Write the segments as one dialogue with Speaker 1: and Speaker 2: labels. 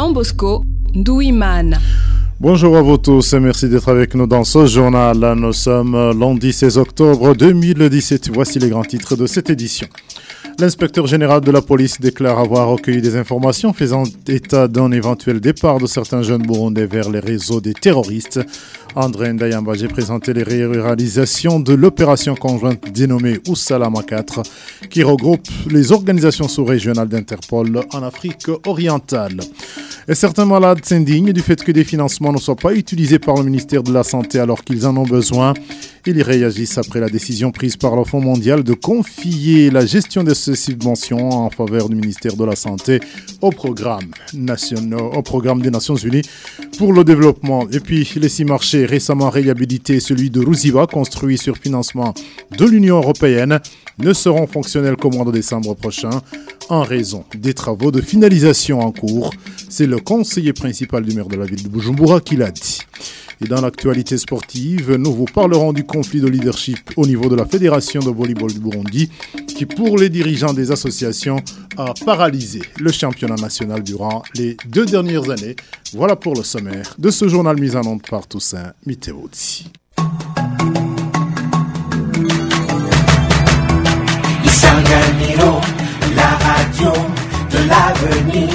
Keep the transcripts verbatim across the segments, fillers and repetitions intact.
Speaker 1: Jean Bosco Douimane.
Speaker 2: Bonjour à vous tous et merci d'être avec nous dans ce journal. Nous sommes lundi seize octobre deux mille dix-sept. Voici les grands titres de cette édition. L'inspecteur général de la police déclare avoir recueilli des informations faisant état d'un éventuel départ de certains jeunes burundais vers les réseaux des terroristes. André Ndayamba a présenté les réalisations de l'opération conjointe dénommée Usalama quatre qui regroupe les organisations sous-régionales d'Interpol en Afrique orientale. Et certains malades s'indignent du fait que des financements ne soient pas utilisés par le ministère de la Santé alors qu'ils en ont besoin. Ils y réagissent après la décision prise par le Fonds mondial de confier la gestion de ces subventions en faveur du ministère de la Santé au programme, nationaux, au programme des Nations Unies pour le développement. Et puis les six marchés récemment réhabilités, celui de Ruziba, construit sur financement de l'Union européenne, ne seront fonctionnels qu'au mois de décembre prochain en raison des travaux de finalisation en cours. C'est le conseiller principal du maire de la ville de Bujumbura qui l'a dit. Et dans l'actualité sportive, nous vous parlerons du conflit de leadership au niveau de la Fédération de volleyball du Burundi qui, pour les dirigeants des associations, a paralysé le championnat national durant les deux dernières années. Voilà pour le sommaire de ce journal mis en onde par Toussaint Mitterrand.
Speaker 3: Isanganiro, la radio de l'avenir.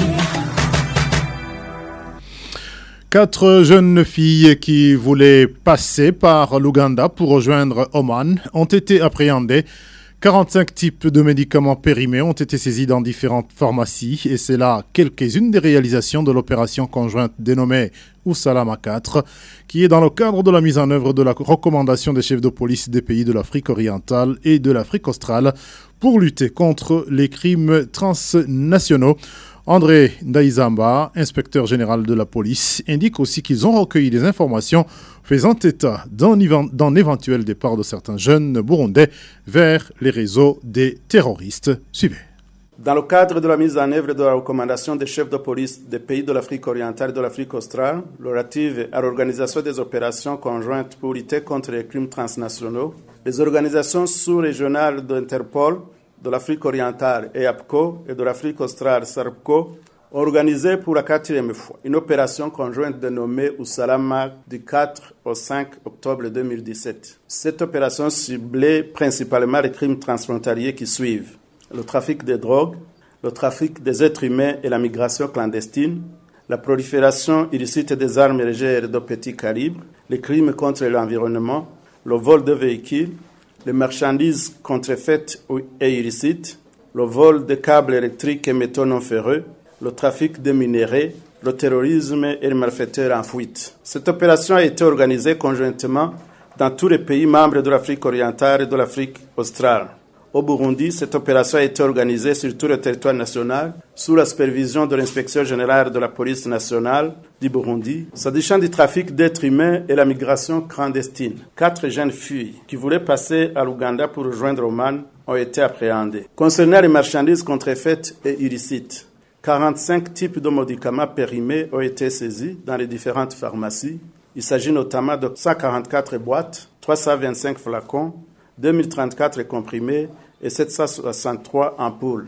Speaker 2: Quatre jeunes filles qui voulaient passer par l'Ouganda pour rejoindre Oman ont été appréhendées. quarante-cinq types de médicaments périmés ont été saisis dans différentes pharmacies et c'est là quelques-unes des réalisations de l'opération conjointe dénommée Usalama quatre qui est dans le cadre de la mise en œuvre de la recommandation des chefs de police des pays de l'Afrique orientale et de l'Afrique australe pour lutter contre les crimes transnationaux. André Ndayamba, inspecteur général de la police, indique aussi qu'ils ont recueilli des informations faisant état d'un éventuel départ de certains jeunes burundais vers les réseaux des terroristes. Suivez.
Speaker 4: Dans le cadre de la mise en œuvre de la recommandation des chefs de police des pays de l'Afrique orientale et de l'Afrique australe, relative à l'organisation des opérations conjointes pour lutter contre les crimes transnationaux, les organisations sous-régionales d'Interpol, de l'Afrique orientale E A P C O et de l'Afrique australe SARPCO ont organisé pour la quatrième fois une opération conjointe dénommée Usalama du quatre au cinq octobre deux mille dix-sept. Cette opération ciblait principalement les crimes transfrontaliers qui suivent le trafic de drogue, le trafic des êtres humains et la migration clandestine, la prolifération illicite des armes légères de petit calibre, les crimes contre l'environnement, le vol de véhicules, les marchandises contrefaites et illicites, le vol de câbles électriques et métaux non ferreux, le trafic de minerais, le terrorisme et les malfaiteurs en fuite. Cette opération a été organisée conjointement dans tous les pays membres de l'Afrique orientale et de l'Afrique australe. Au Burundi, cette opération a été organisée sur tout le territoire national sous la supervision de l'inspection générale de la police nationale du Burundi, s'agissant du trafic d'êtres humains et la migration clandestine. Quatre jeunes filles qui voulaient passer à l'Ouganda pour rejoindre Oman ont été appréhendées. Concernant les marchandises contrefaites et illicites, quarante-cinq types de médicaments périmés ont été saisis dans les différentes pharmacies. Il s'agit notamment de cent quarante-quatre boîtes, trois cent vingt-cinq flacons, deux mille trente-quatre comprimés et sept cent soixante-trois ampoules.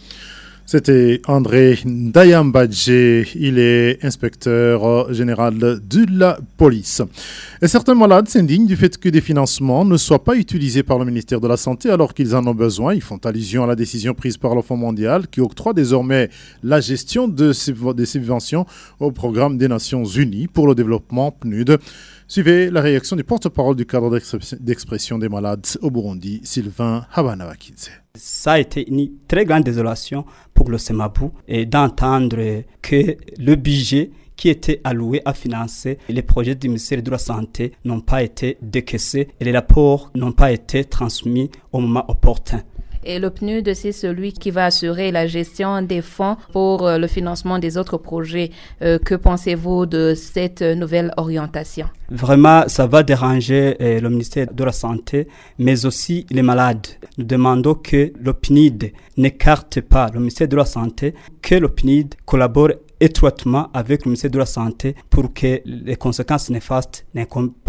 Speaker 2: C'était André Ndayambadje, il est inspecteur général de la police. Et certains malades s'indignent du fait que des financements ne soient pas utilisés par le ministère de la Santé alors qu'ils en ont besoin. Ils font allusion à la décision prise par le Fonds mondial qui octroie désormais la gestion de ces, des subventions au programme des Nations Unies pour le développement P N U D. Suivez la réaction du porte-parole du cadre d'expression des malades au Burundi, Sylvain Habanabakidze.
Speaker 5: Ça a été une très grande désolation pour le SEMABU et d'entendre que le budget qui était alloué à financer les projets du ministère de la Santé n'ont pas été décaissés et les rapports n'ont pas été transmis au moment opportun.
Speaker 6: Et le P N U D, c'est celui qui va assurer la gestion des fonds pour le financement des autres projets. Euh, que pensez-vous de cette nouvelle orientation?
Speaker 5: Vraiment, ça va déranger euh, le ministère de la Santé, mais aussi les malades. Nous demandons que le P N U D n'écarte pas le ministère de la Santé, que le P N U D collabore étroitement avec le ministère de la Santé pour que les conséquences néfastes n'incombent pas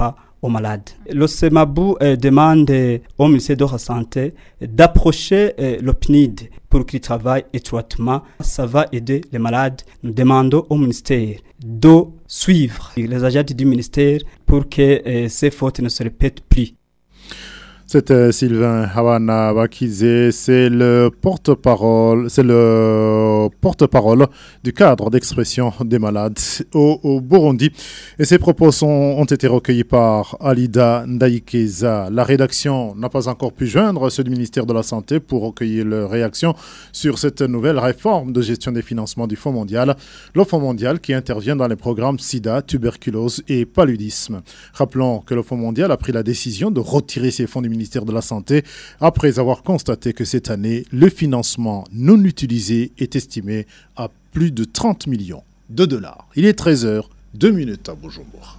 Speaker 5: aux malades. Le SEMABou euh, demande euh, au ministère de la Santé d'approcher euh, le P N I D pour qu'il travaille étroitement. Ça va aider les malades. Nous demandons au ministère de suivre les agents du ministère pour que euh, ces fautes ne se répètent plus.
Speaker 2: C'était Sylvain Hawana Bakizé, c'est le porte-parole, c'est le porte-parole du cadre d'expression des malades au, au Burundi. Et ces propos sont, ont été recueillis par Alida Ndaikeza. La rédaction n'a pas encore pu joindre ceux du ministère de la Santé pour recueillir leurs réactions sur cette nouvelle réforme de gestion des financements du Fonds mondial. Le Fonds mondial qui intervient dans les programmes sida, tuberculose et paludisme. Rappelons que le Fonds mondial a pris la décision de retirer ses fonds du ministère de la Santé après avoir constaté que cette année, le financement non utilisé est estimé à plus de trente millions de dollars. Il est treize heures deux minutes à Bujumbura.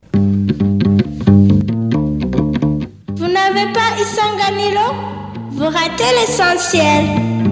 Speaker 7: Vous n'avez pas Isanganilo? Vous ratez l'essentiel.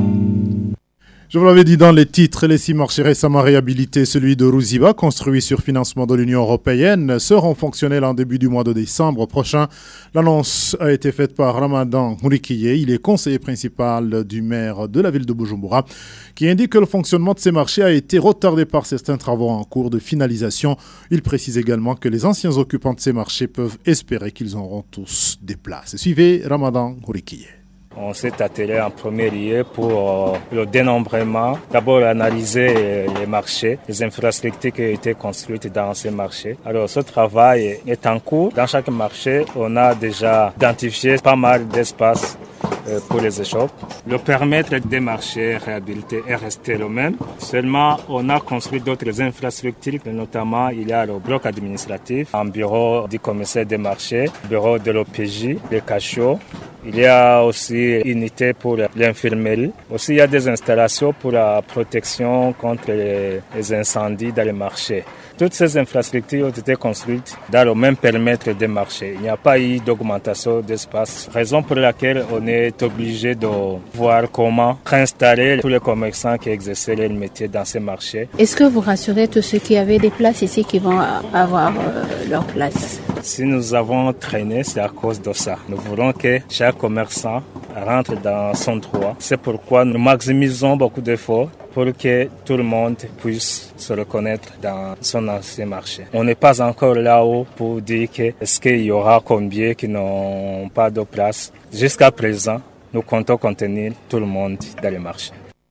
Speaker 2: Je vous l'avais dit dans les titres, les six marchés récemment réhabilités, celui de Ruziba, construit sur financement de l'Union européenne, seront fonctionnels en début du mois de décembre prochain. L'annonce a été faite par Ramadan Mourikiye, il est conseiller principal du maire de la ville de Bujumbura, qui indique que le fonctionnement de ces marchés a été retardé par certains travaux en cours de finalisation. Il précise également que les anciens occupants de ces marchés peuvent espérer qu'ils auront tous des places. Suivez Ramadan Mourikiye.
Speaker 8: On s'est attelé en premier lieu pour euh, le dénombrement. D'abord analyser euh, les marchés, les infrastructures qui ont été construites dans ces marchés. Alors ce travail est en cours. Dans chaque marché, on a déjà identifié pas mal d'espaces euh, pour les échoppes. Le périmètre des marchés réhabilités est resté le même. Seulement, on a construit d'autres infrastructures, notamment il y a le bloc administratif, un bureau du commissaire des marchés, bureau de l'O P J, les cachots. Il y a aussi une unité pour l'infirmerie. Aussi, il y a des installations pour la protection contre les, les incendies dans les marchés. Toutes ces infrastructures ont été construites dans le même périmètre des marchés. Il n'y a pas eu d'augmentation d'espace, raison pour laquelle on est obligé de voir comment installer tous les commerçants qui exerçaient leur métier dans ces marchés.
Speaker 9: Est-ce que vous rassurez tous ceux qui avaient des places ici qui vont avoir euh, leur place?
Speaker 8: Si nous avons traîné, c'est à cause de ça. Nous voulons que chaque commerçant rentre dans son droit. C'est pourquoi nous maximisons beaucoup d'efforts pour que tout le monde puisse se reconnaître dans son ancien marché. On n'est pas encore là-haut pour dire que est-ce qu'il y aura combien qui n'ont pas de place. Jusqu'à présent, nous comptons contenir tout le monde dans les marchés.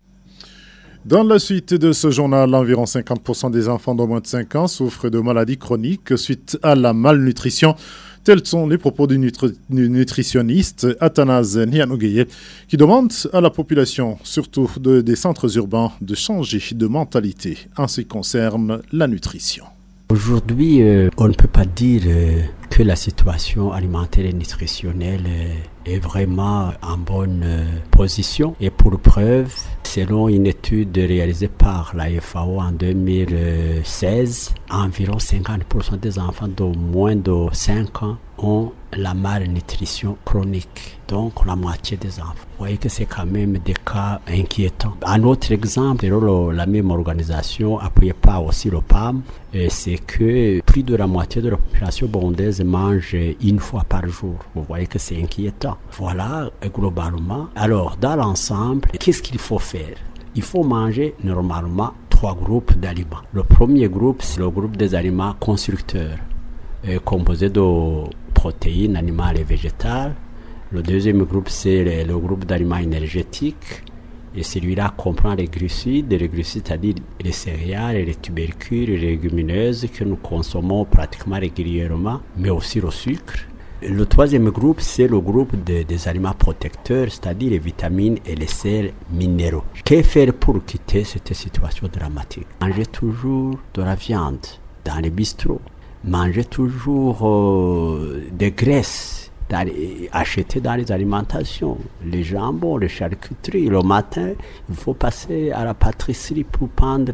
Speaker 2: Dans la suite de ce journal, environ cinquante pour cent des enfants de moins de cinq ans souffrent de maladies chroniques suite à la malnutrition. Tels sont les propos du, nutri- du nutritionniste Athanase Nianougeye qui demande à la population, surtout de, des centres urbains, de changer de mentalité en ce qui concerne la nutrition.
Speaker 10: Aujourd'hui, euh, on ne peut pas dire euh, que la situation alimentaire et nutritionnelle euh, est vraiment en bonne euh, position. Et pour preuve, selon une étude réalisée par la F A O en deux mille seize, environ cinquante pour cent des enfants de moins de cinq ans ont la malnutrition chronique, donc la moitié des enfants. Vous voyez que c'est quand même des cas inquiétants. Un autre exemple, le, la même organisation appuyée par aussi le P A M, c'est que plus de la moitié de la population burundaise mange une fois par jour. Vous voyez que c'est inquiétant. Voilà, globalement. Alors, dans l'ensemble, qu'est-ce qu'il faut faire? Il faut manger normalement trois groupes d'aliments. Le premier groupe, c'est le groupe des aliments constructeurs, euh, composé de protéines animales et végétales. Le deuxième groupe, c'est le, le groupe d'aliments énergétiques. Et celui-là comprend les glucides, les glucides, c'est-à-dire les céréales, les tubercules, les légumineuses que nous consommons pratiquement régulièrement, mais aussi le sucre. Le troisième groupe, c'est le groupe de, des aliments protecteurs, c'est-à-dire les vitamines et les sels minéraux. Que faire pour quitter cette situation dramatique? Manger toujours de la viande dans les bistrots. Manger toujours euh, des graisses dans les, achetées dans les alimentations. Les jambons, les charcuteries. Le matin, il faut passer à la pâtisserie pour prendre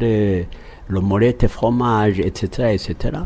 Speaker 10: le molette et fromage, et cetera, et cetera.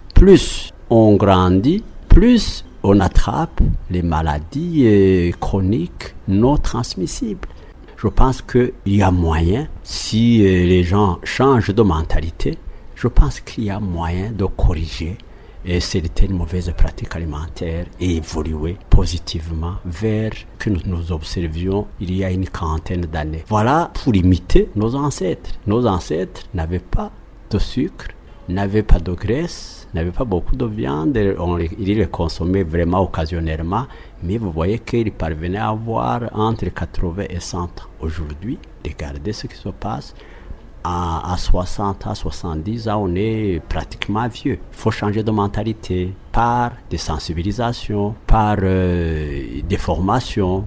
Speaker 10: Plus on grandit, plus on attrape les maladies euh, chroniques non transmissibles. Je pense qu'il y a moyen, si euh, les gens changent de mentalité, je pense qu'il y a moyen de corriger et certaines mauvaises pratiques alimentaires et évoluer positivement vers que nous, nous observions il y a une quarantaine d'années. Voilà pour imiter nos ancêtres. Nos ancêtres n'avaient pas de sucre, n'avaient pas de graisse, n'avaient pas beaucoup de viande, on les, ils les consommaient vraiment occasionnellement, mais vous voyez qu'ils parvenaient à avoir entre quatre-vingts et cent ans. Aujourd'hui, regardez ce qui se passe. À, à soixante à soixante-dix ans, on est pratiquement vieux. Il faut changer de mentalité par des sensibilisations, par euh, des formations.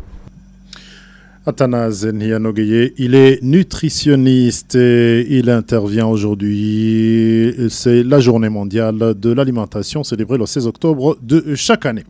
Speaker 2: Athanase Nianogeye, il est nutritionniste et il intervient aujourd'hui. C'est la journée mondiale de l'alimentation célébrée le seize octobre de chaque année.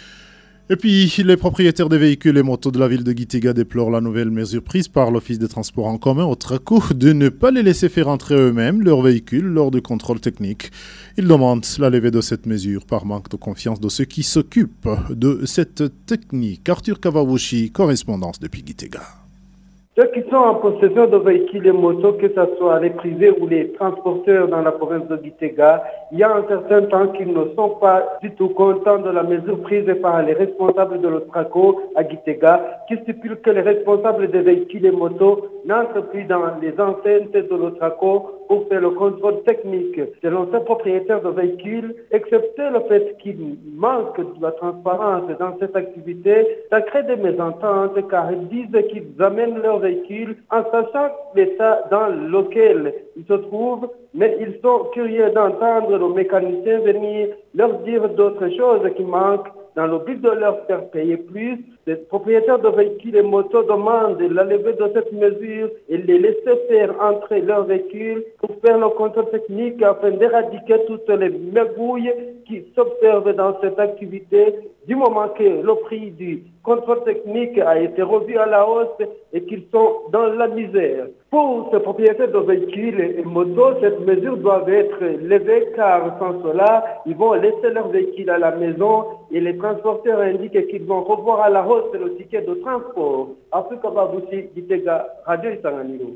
Speaker 2: Et puis, les propriétaires des véhicules et motos de la ville de Gitega déplorent la nouvelle mesure prise par l'Office des transports en commun au Traco de ne pas les laisser faire entrer eux-mêmes leurs véhicules lors du contrôle technique. Ils demandent la levée de cette mesure par manque de confiance de ceux qui s'occupent de cette technique. Arthur Kavabushi, correspondance depuis Gitega.
Speaker 11: Ceux qui sont en possession de véhicules et motos, que ce soit les privés ou les transporteurs dans la province de Gitega, il y a un certain temps qu'ils ne sont pas du tout contents de la mesure prise par les responsables de l'Otraco à Gitega, qui stipule que les responsables des véhicules et motos n'entrent plus dans les enceintes de l'Otraco pour faire le contrôle technique. Selon ces propriétaires de véhicules, excepté le fait qu'il manque de la transparence dans cette activité, ça crée des mésententes car ils disent qu'ils amènent leurs véhicules en sachant l'état dans lequel ils se trouvent, mais ils sont curieux d'entendre le mécanicien venir leur dire d'autres choses qui manquent dans le but de leur faire payer plus. Les propriétaires de véhicules et motos demandent la levée de cette mesure et les laisser faire entrer leurs véhicules pour faire le contrôle technique afin d'éradiquer toutes les magouilles qui s'observent dans cette activité du moment que le prix du contrôle technique a été revu à la hausse et qu'ils sont dans la misère. Pour ces propriétaires de véhicules et motos, cette mesure doit être levée car sans cela, ils vont laisser leurs véhicules à la maison et les transporteurs indiquent qu'ils vont revoir à la hausse le ticket de transport. Afrika Babushi, Gitega, Radio Isanganiro.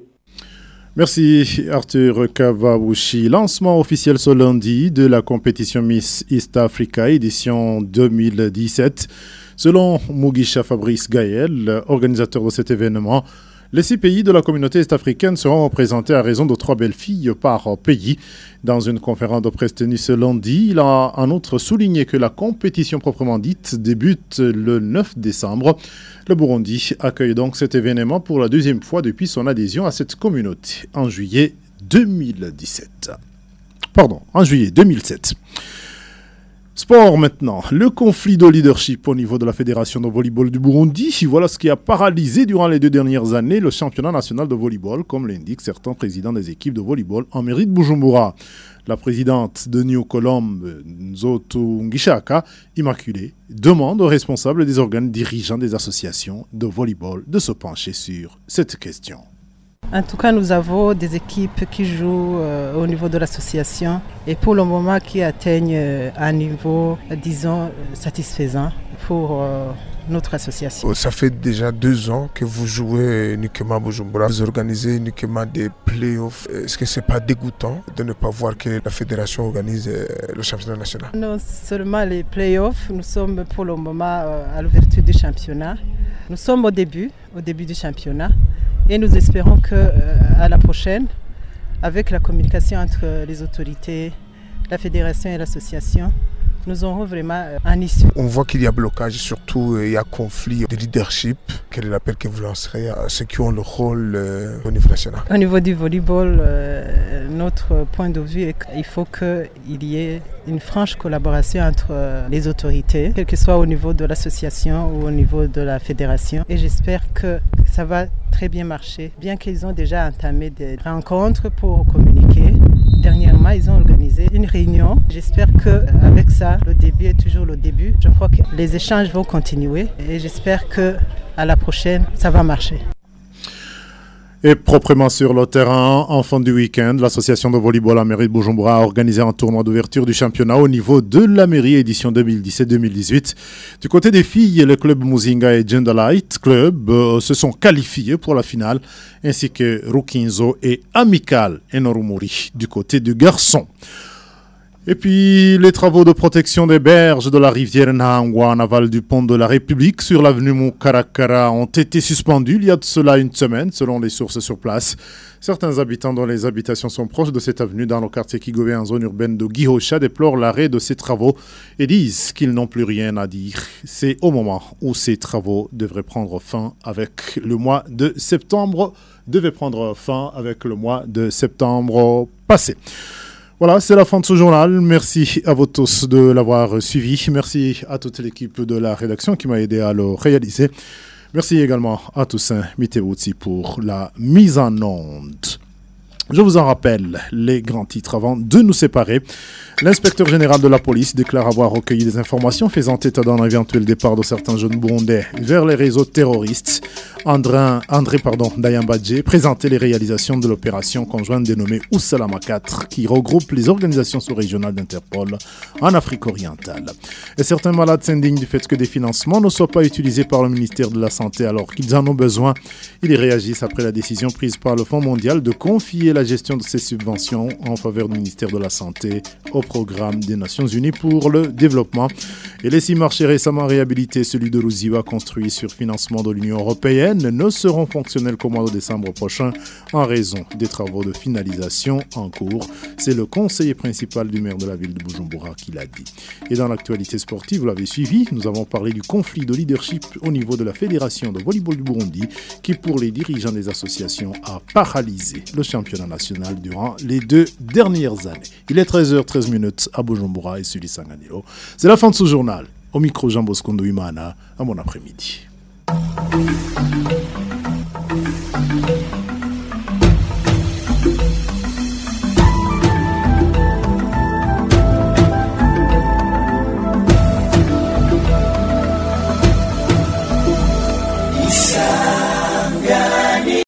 Speaker 2: Merci Arthur Kavabushi. Lancement officiel ce lundi de la compétition Miss East Africa édition deux mille dix-sept. Selon Mugisha Fabrice Gaël, organisateur de cet événement, les six pays de la communauté est-africaine seront représentés à raison de trois belles filles par pays. Dans une conférence de presse tenue ce lundi, il a en outre souligné que la compétition proprement dite débute le neuf décembre. Le Burundi accueille donc cet événement pour la deuxième fois depuis son adhésion à cette communauté en juillet deux mille dix-sept. Pardon, en juillet deux mille sept. Sport maintenant, le conflit de leadership au niveau de la Fédération de volleyball du Burundi, voilà ce qui a paralysé durant les deux dernières années le championnat national de volleyball, comme l'indiquent certains présidents des équipes de volleyball en mairie de Bujumbura. La présidente de New Colombe, Nzoto Ngishaka, Immaculée, demande aux responsables des organes dirigeants des associations de volleyball de se pencher sur cette question.
Speaker 12: En tout cas, nous avons des équipes qui jouent euh, au niveau de l'association et pour le moment qui atteignent euh, un niveau, disons, satisfaisant pour euh, notre association.
Speaker 13: Ça fait déjà deux ans que vous jouez uniquement à Bujumbura. Vous organisez uniquement des play-offs. Est-ce que ce n'est pas dégoûtant de ne pas voir que la fédération organise le championnat national? Non
Speaker 12: seulement les play-offs, nous sommes pour le moment à l'ouverture du championnat. Nous sommes au début, au début du championnat. Et nous espérons qu'à euh, la prochaine, avec la communication entre les autorités, la fédération et l'association, nous aurons vraiment un issue.
Speaker 13: On voit qu'il y a blocage, surtout il y a conflit de leadership. Quel est l'appel que vous lancerez à ceux qui ont le rôle euh, au niveau national?
Speaker 12: Au niveau du volleyball, euh, notre point de vue est qu'il faut qu'il y ait une franche collaboration entre euh, les autorités, quel que soit au niveau de l'association ou au niveau de la fédération. Et j'espère que ça va très bien marcher, bien qu'ils ont déjà entamé des rencontres pour communiquer. Dernièrement, ils ont organisé une réunion. J'espère qu'avec ça, le début est toujours le début. Je crois que les échanges vont continuer et j'espère qu'à la prochaine, ça va marcher.
Speaker 2: Et proprement sur le terrain, en fin du week-end, l'association de volleyball à mairie de Bujumbura a organisé un tournoi d'ouverture du championnat au niveau de la mairie édition deux mille dix-sept deux mille dix-huit. Du côté des filles, le club Muzinga et Gender Light Club euh, se sont qualifiés pour la finale, ainsi que Rukinzo et Amical Enorumuri du côté du garçon. Et puis, les travaux de protection des berges de la rivière Nahangwa en aval du pont de la République sur l'avenue Mukarakara ont été suspendus il y a de cela une semaine, selon les sources sur place. Certains habitants dont les habitations sont proches de cette avenue dans le quartier Kigové en zone urbaine de Gihosha déplorent l'arrêt de ces travaux et disent qu'ils n'ont plus rien à dire. C'est au moment où ces travaux devraient prendre fin avec le mois de septembre, devaient prendre fin avec le mois de septembre passé. Voilà, c'est la fin de ce journal. Merci à vous tous de l'avoir suivi. Merci à toute l'équipe de la rédaction qui m'a aidé à le réaliser. Merci également à Toussaint Mitewuti pour la mise en onde. Je vous en rappelle les grands titres avant de nous séparer. L'inspecteur général de la police déclare avoir recueilli des informations faisant état d'un éventuel départ de certains jeunes burundais vers les réseaux terroristes. André, André pardon, Dayambadje présentait les réalisations de l'opération conjointe dénommée Oussalama quatre qui regroupe les organisations sous-régionales d'Interpol en Afrique orientale. Et certains malades s'indignent du fait que des financements ne soient pas utilisés par le ministère de la Santé alors qu'ils en ont besoin. Ils réagissent après la décision prise par le Fonds mondial de confier la gestion de ces subventions en faveur du ministère de la Santé au programme des Nations Unies pour le développement. Et les six marchés récemment réhabilités, celui de Ruziwa construit sur financement de l'Union européenne, ne seront fonctionnels qu'au mois de décembre prochain en raison des travaux de finalisation en cours. C'est le conseiller principal du maire de la ville de Bujumbura qui l'a dit. Et dans l'actualité sportive, vous l'avez suivi, nous avons parlé du conflit de leadership au niveau de la Fédération de volleyball du Burundi qui, pour les dirigeants des associations, a paralysé le championnat national durant les deux dernières années. Il est treize heures treize à Bujumbura et Suli Sanganilo. C'est la fin de ce journal. Au micro, Jean Bosco Ndoimana. À bon après-midi.